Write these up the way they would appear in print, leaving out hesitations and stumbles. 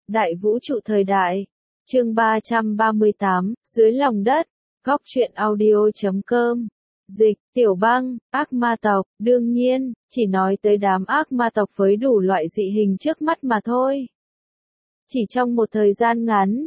Đại vũ trụ thời đại. Chương 338, dưới lòng đất. Góc truyện audio.com. Dịch, Tiểu Băng, ác ma tộc, đương nhiên, chỉ nói tới đám ác ma tộc với đủ loại dị hình trước mắt mà thôi. Chỉ trong một thời gian ngắn,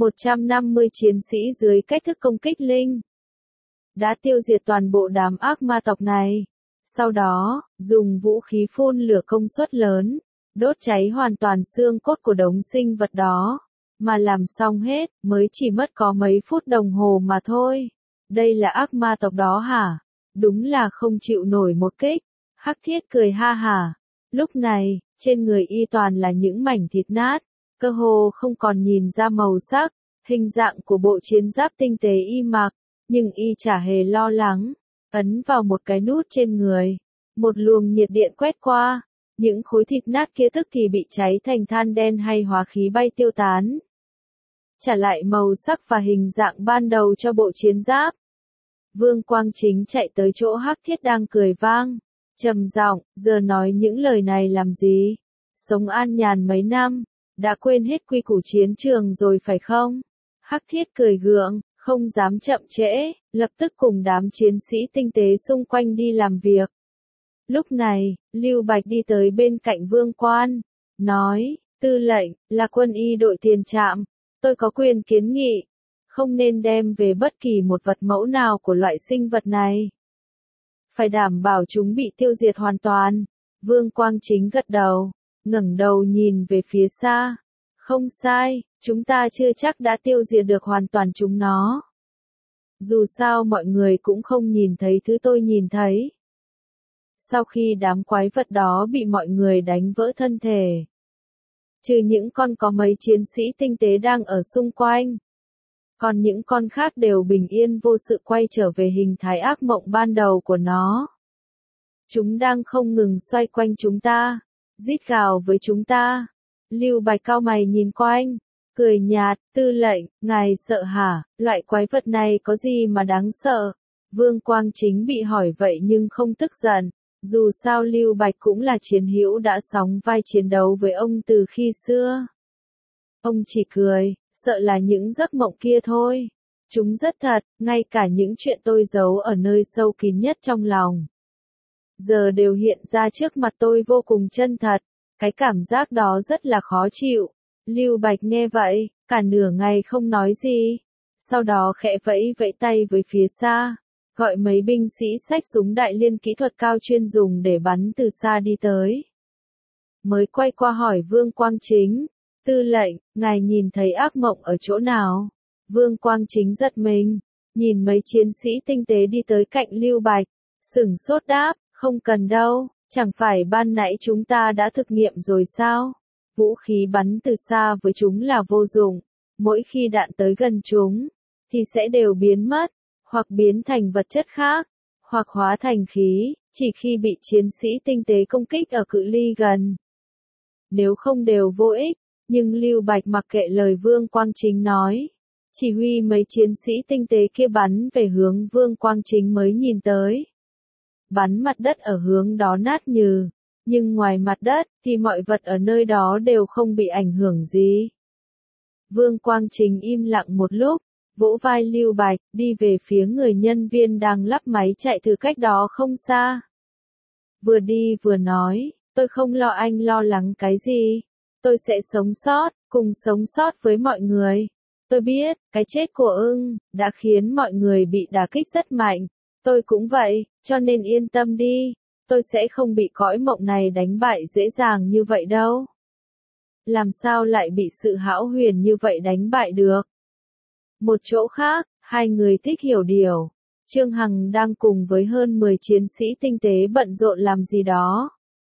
150 chiến sĩ dưới cách thức công kích linh đã tiêu diệt toàn bộ đám ác ma tộc này. Sau đó, dùng vũ khí phun lửa công suất lớn, đốt cháy hoàn toàn xương cốt của đống sinh vật đó. Mà làm xong hết, mới chỉ mất có mấy phút đồng hồ mà thôi. Đây là ác ma tộc đó hả? Đúng là không chịu nổi một kích. Hắc Thiết cười ha hả. Lúc này, trên người y toàn là những mảnh thịt nát, cơ hồ không còn nhìn ra màu sắc, hình dạng của bộ chiến giáp tinh tế y mặc, nhưng y chả hề lo lắng. Ấn vào một cái nút trên người, một luồng nhiệt điện quét qua, những khối thịt nát kia tức thì bị cháy thành than đen hay hóa khí bay tiêu tán. Trả lại màu sắc và hình dạng ban đầu cho bộ chiến giáp. Vương Quang Chính chạy tới chỗ Hắc Thiết đang cười vang, trầm giọng, giờ nói những lời này làm gì? Sống an nhàn mấy năm, đã quên hết quy củ chiến trường rồi phải không? Hắc Thiết cười gượng, không dám chậm trễ, lập tức cùng đám chiến sĩ tinh tế xung quanh đi làm việc. Lúc này, Lưu Bạch đi tới bên cạnh Vương Quan, nói, tư lệnh, là quân y đội tiền trạm, tôi có quyền kiến nghị, không nên đem về bất kỳ một vật mẫu nào của loại sinh vật này. Phải đảm bảo chúng bị tiêu diệt hoàn toàn. Vương Quang Chính gật đầu, ngẩng đầu nhìn về phía xa. Không sai, chúng ta chưa chắc đã tiêu diệt được hoàn toàn chúng nó. Dù sao mọi người cũng không nhìn thấy thứ tôi nhìn thấy. Sau khi đám quái vật đó bị mọi người đánh vỡ thân thể, trừ những con có mấy chiến sĩ tinh tế đang ở xung quanh, còn những con khác đều bình yên vô sự quay trở về hình thái ác mộng ban đầu của nó. Chúng đang không ngừng xoay quanh chúng ta, rít gào với chúng ta. Lưu Bạch cau mày nhìn quanh, cười nhạt, tư lệnh, ngài sợ hả? Loại quái vật này có gì mà đáng sợ? Vương Quang Chính bị hỏi vậy nhưng không tức giận. Dù sao Lưu Bạch cũng là chiến hữu đã sóng vai chiến đấu với ông từ khi xưa. Ông chỉ cười, sợ là những giấc mộng kia thôi. Chúng rất thật, ngay cả những chuyện tôi giấu ở nơi sâu kín nhất trong lòng, giờ đều hiện ra trước mặt tôi vô cùng chân thật. Cái cảm giác đó rất là khó chịu. Lưu Bạch nghe vậy, cả nửa ngày không nói gì. Sau đó khẽ vẫy vẫy tay với phía xa, gọi mấy binh sĩ xách súng đại liên kỹ thuật cao chuyên dùng để bắn từ xa đi tới. Mới quay qua hỏi Vương Quang Chính, tư lệnh, ngài nhìn thấy ác mộng ở chỗ nào? Vương Quang Chính giật mình, nhìn mấy chiến sĩ tinh tế đi tới cạnh Lưu Bạch, sửng sốt đáp, không cần đâu, chẳng phải ban nãy chúng ta đã thực nghiệm rồi sao? Vũ khí bắn từ xa với chúng là vô dụng, mỗi khi đạn tới gần chúng, thì sẽ đều biến mất, hoặc biến thành vật chất khác, hoặc hóa thành khí, chỉ khi bị chiến sĩ tinh tế công kích ở cự ly gần. Nếu không đều vô ích, nhưng Lưu Bạch mặc kệ lời Vương Quang Chính nói, chỉ huy mấy chiến sĩ tinh tế kia bắn về hướng Vương Quang Chính mới nhìn tới. Bắn mặt đất ở hướng đó nát nhừ, nhưng ngoài mặt đất thì mọi vật ở nơi đó đều không bị ảnh hưởng gì. Vương Quang Chính im lặng một lúc, vỗ vai Lưu Bạch, đi về phía người nhân viên đang lắp máy chạy từ cách đó không xa. Vừa đi vừa nói, tôi không lo anh lo lắng cái gì. Tôi sẽ sống sót, cùng sống sót với mọi người. Tôi biết, cái chết của ưng đã khiến mọi người bị đả kích rất mạnh. Tôi cũng vậy, cho nên yên tâm đi. Tôi sẽ không bị cõi mộng này đánh bại dễ dàng như vậy đâu. Làm sao lại bị sự hão huyền như vậy đánh bại được? Một chỗ khác, hai người Thích Hiểu Điều, Trương Hằng đang cùng với hơn 10 chiến sĩ tinh tế bận rộn làm gì đó.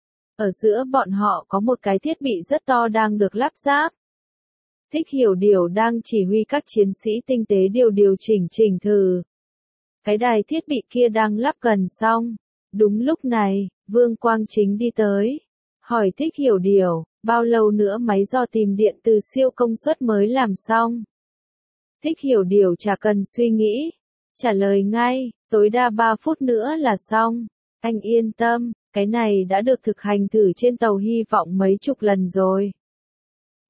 Ở giữa bọn họ có một cái thiết bị rất to đang được lắp ráp. Thích Hiểu Điều đang chỉ huy các chiến sĩ tinh tế điều chỉnh thử. Cái đài thiết bị kia đang lắp gần xong. Đúng lúc này, Vương Quang Chính đi tới, hỏi Thích Hiểu Điều, bao lâu nữa máy dò tìm điện từ siêu công suất mới làm xong? Thích Hiểu Điều chả cần suy nghĩ, trả lời ngay, tối đa 3 phút nữa là xong. Anh yên tâm, cái này đã được thực hành thử trên tàu hy vọng mấy chục lần rồi.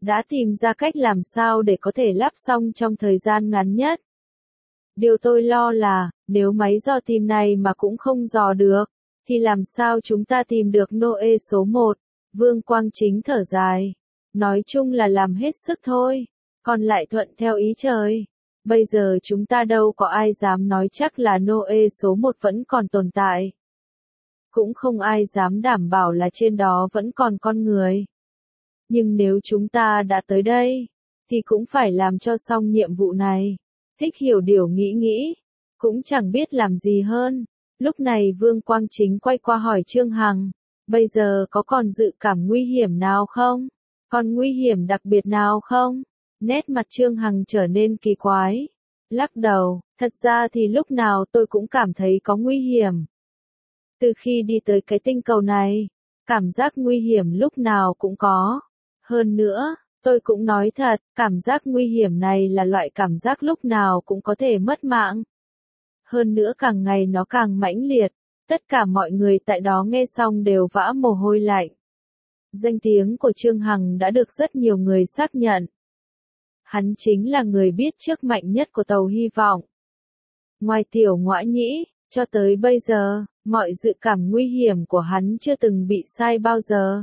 đã tìm ra cách làm sao để có thể lắp xong trong thời gian ngắn nhất. Điều tôi lo là, nếu máy dò tìm này mà cũng không dò được, thì làm sao chúng ta tìm được Noe số 1? Vương Quang Chính thở dài. Nói chung là làm hết sức thôi, còn lại thuận theo ý trời. Bây giờ chúng ta đâu có ai dám nói chắc là Noe số 1 vẫn còn tồn tại. Cũng không ai dám đảm bảo là trên đó vẫn còn con người. Nhưng nếu chúng ta đã tới đây, thì cũng phải làm cho xong nhiệm vụ này. Thích Hiểu Điều nghĩ, cũng chẳng biết làm gì hơn. Lúc này Vương Quang Chính quay qua hỏi Trương Hằng, bây giờ có còn dự cảm nguy hiểm nào không? Còn nguy hiểm đặc biệt nào không? Nét mặt Trương Hằng trở nên kỳ quái. Lắc đầu, thật ra thì lúc nào tôi cũng cảm thấy có nguy hiểm. Từ khi đi tới cái tinh cầu này, cảm giác nguy hiểm lúc nào cũng có. Hơn nữa, tôi cũng nói thật, cảm giác nguy hiểm này là loại cảm giác lúc nào cũng có thể mất mạng. Hơn nữa càng ngày nó càng mãnh liệt, tất cả mọi người tại đó nghe xong đều vã mồ hôi lạnh. Danh tiếng của Trương Hằng đã được rất nhiều người xác nhận. Hắn chính là người biết trước mạnh nhất của tàu hy vọng. Ngoài Tiểu Ngõa Nhĩ, cho tới bây giờ, mọi dự cảm nguy hiểm của hắn chưa từng bị sai bao giờ.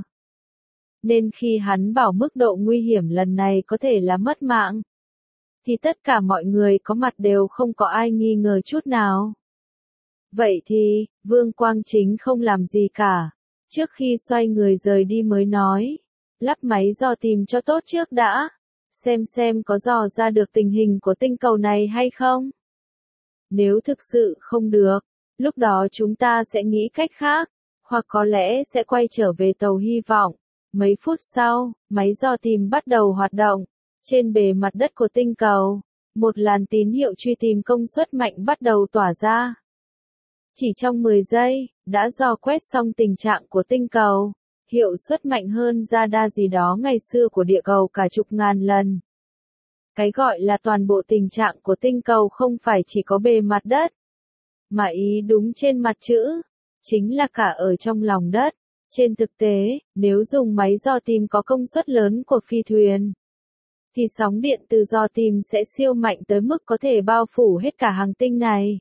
Nên khi hắn bảo mức độ nguy hiểm lần này có thể là mất mạng, thì tất cả mọi người có mặt đều không có ai nghi ngờ chút nào. Vậy thì, Vương Quang Chính không làm gì cả. Trước khi xoay người rời đi mới nói, lắp máy dò tìm cho tốt trước đã, xem có dò ra được tình hình của tinh cầu này hay không. Nếu thực sự không được, lúc đó chúng ta sẽ nghĩ cách khác, hoặc có lẽ sẽ quay trở về tàu hy vọng. Mấy phút sau, máy dò tìm bắt đầu hoạt động. Trên bề mặt đất của tinh cầu, một làn tín hiệu truy tìm công suất mạnh bắt đầu tỏa ra. Chỉ trong 10 giây, đã dò quét xong tình trạng của tinh cầu. Hiệu suất mạnh hơn radar gì đó ngày xưa của địa cầu cả chục ngàn lần. Cái gọi là toàn bộ tình trạng của tinh cầu không phải chỉ có bề mặt đất, mà ý đúng trên mặt chữ, chính là cả ở trong lòng đất. Trên thực tế, nếu dùng máy dò tìm có công suất lớn của phi thuyền, thì sóng điện từ dò tìm sẽ siêu mạnh tới mức có thể bao phủ hết cả hành tinh này.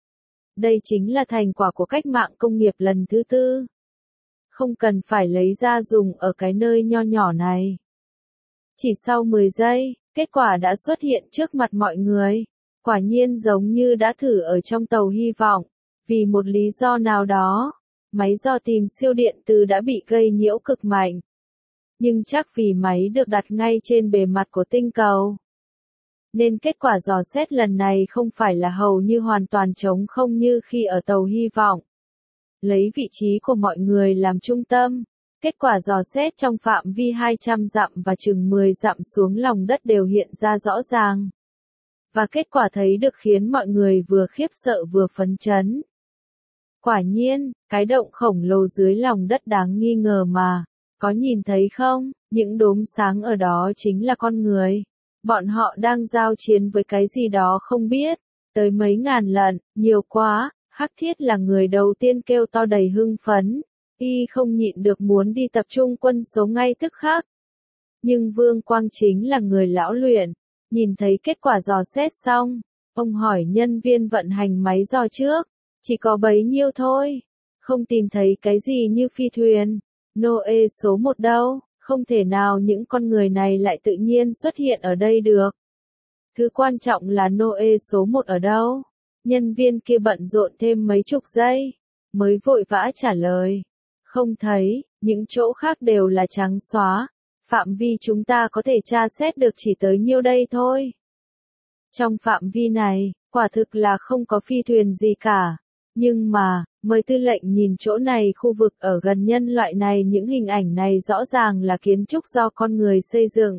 Đây chính là thành quả của cách mạng công nghiệp lần thứ tư. Không cần phải lấy ra dùng ở cái nơi nho nhỏ này. Chỉ sau 10 giây, kết quả đã xuất hiện trước mặt mọi người. Quả nhiên giống như đã thử ở trong tàu hy vọng. Vì một lý do nào đó, máy dò tìm siêu điện từ đã bị gây nhiễu cực mạnh. Nhưng chắc vì máy được đặt ngay trên bề mặt của tinh cầu, nên kết quả dò xét lần này không phải là hầu như hoàn toàn trống không như khi ở tàu hy vọng. Lấy vị trí của mọi người làm trung tâm, kết quả dò xét trong phạm vi 200 dặm và chừng 10 dặm xuống lòng đất đều hiện ra rõ ràng. Và kết quả thấy được khiến mọi người vừa khiếp sợ vừa phấn chấn. Quả nhiên, cái động khổng lồ dưới lòng đất đáng nghi ngờ mà. Có nhìn thấy không, những đốm sáng ở đó chính là con người. Bọn họ đang giao chiến với cái gì đó không biết. Tới mấy ngàn lần, nhiều quá, Hắc Thiết là người đầu tiên kêu to đầy hưng phấn. Y không nhịn được muốn đi tập trung quân số ngay tức khắc. Nhưng Vương Quang Chính là người lão luyện. Nhìn thấy kết quả dò xét xong, ông hỏi nhân viên vận hành máy dò trước. Chỉ có bấy nhiêu thôi. Không tìm thấy cái gì như phi thuyền. Noe số 1 đâu, không thể nào những con người này lại tự nhiên xuất hiện ở đây được. Thứ quan trọng là Noe số 1 ở đâu? Nhân viên kia bận rộn thêm mấy chục giây, mới vội vã trả lời. Không thấy, những chỗ khác đều là trắng xóa. Phạm vi chúng ta có thể tra xét được chỉ tới nhiêu đây thôi. Trong phạm vi này, quả thực là không có phi thuyền gì cả. Nhưng mà, mời tư lệnh nhìn chỗ này, khu vực ở gần nhân loại này, những hình ảnh này rõ ràng là kiến trúc do con người xây dựng.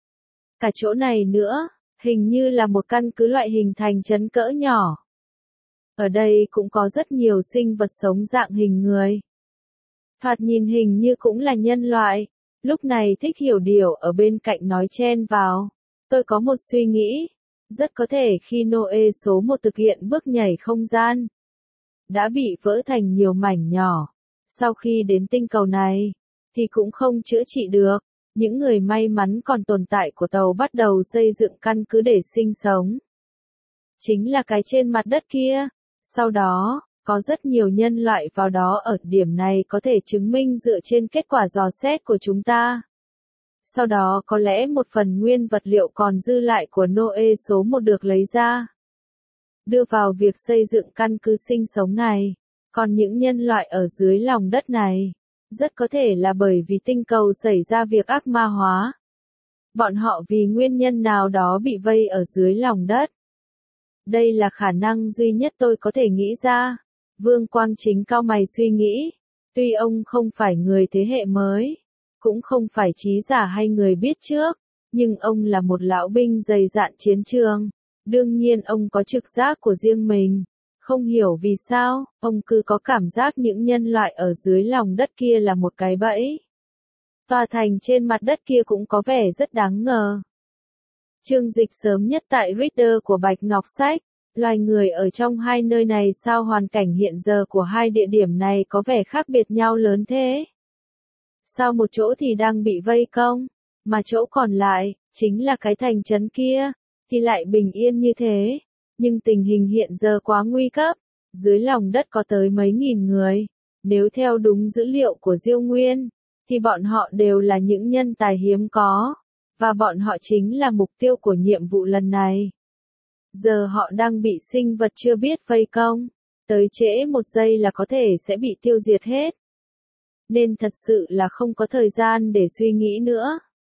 Cả chỗ này nữa, hình như là một căn cứ loại hình thành trấn cỡ nhỏ. Ở đây cũng có rất nhiều sinh vật sống dạng hình người. Thoạt nhìn hình như cũng là nhân loại. Lúc này Thích Hiểu Điều ở bên cạnh nói chen vào. Tôi có một suy nghĩ. Rất có thể khi Noe số 1 thực hiện bước nhảy không gian, đã bị vỡ thành nhiều mảnh nhỏ. Sau khi đến tinh cầu này, thì cũng không chữa trị được. những người may mắn còn tồn tại của tàu bắt đầu xây dựng căn cứ để sinh sống. Chính là cái trên mặt đất kia. Sau đó, có rất nhiều nhân loại vào đó ở điểm này có thể chứng minh dựa trên kết quả dò xét của chúng ta. Sau đó có lẽ một phần nguyên vật liệu còn dư lại của Noe số 1 được lấy ra, đưa vào việc xây dựng căn cứ sinh sống này. Còn những nhân loại ở dưới lòng đất này, rất có thể là bởi vì tinh cầu xảy ra việc ác ma hóa. Bọn họ vì nguyên nhân nào đó bị vây ở dưới lòng đất. Đây là khả năng duy nhất tôi có thể nghĩ ra. Vương Quang Chính cau mày suy nghĩ. Tuy ông không phải người thế hệ mới, cũng không phải trí giả hay người biết trước, nhưng ông là một lão binh dày dạn chiến trường. Đương nhiên ông có trực giác của riêng mình. Không hiểu vì sao, ông cứ có cảm giác những nhân loại ở dưới lòng đất kia là một cái bẫy. Tòa thành trên mặt đất kia cũng có vẻ rất đáng ngờ. Chương dịch sớm nhất tại Reader của Bạch Ngọc Sách. Loài người ở trong hai nơi này sao hoàn cảnh hiện giờ của hai địa điểm này có vẻ khác biệt nhau lớn thế? Sao một chỗ thì đang bị vây công, mà chỗ còn lại, chính là cái thành trấn kia, thì lại bình yên như thế? Nhưng tình hình hiện giờ quá nguy cấp, dưới lòng đất có tới mấy nghìn người. Nếu theo đúng dữ liệu của Diêu Nguyên, thì bọn họ đều là những nhân tài hiếm có, và bọn họ chính là mục tiêu của nhiệm vụ lần này. Giờ họ đang bị sinh vật chưa biết vây công, tới trễ một giây là có thể sẽ bị tiêu diệt hết. Nên thật sự là không có thời gian để suy nghĩ nữa.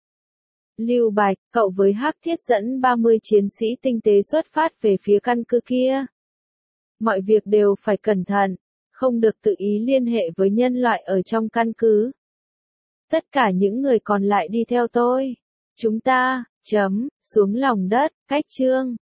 Lưu Bạch, cậu với Hắc Thiết dẫn 30 chiến sĩ tinh tế xuất phát về phía căn cứ kia. Mọi việc đều phải cẩn thận, không được tự ý liên hệ với nhân loại ở trong căn cứ. Tất cả những người còn lại đi theo tôi. Chúng ta, xuống lòng đất, cách chương.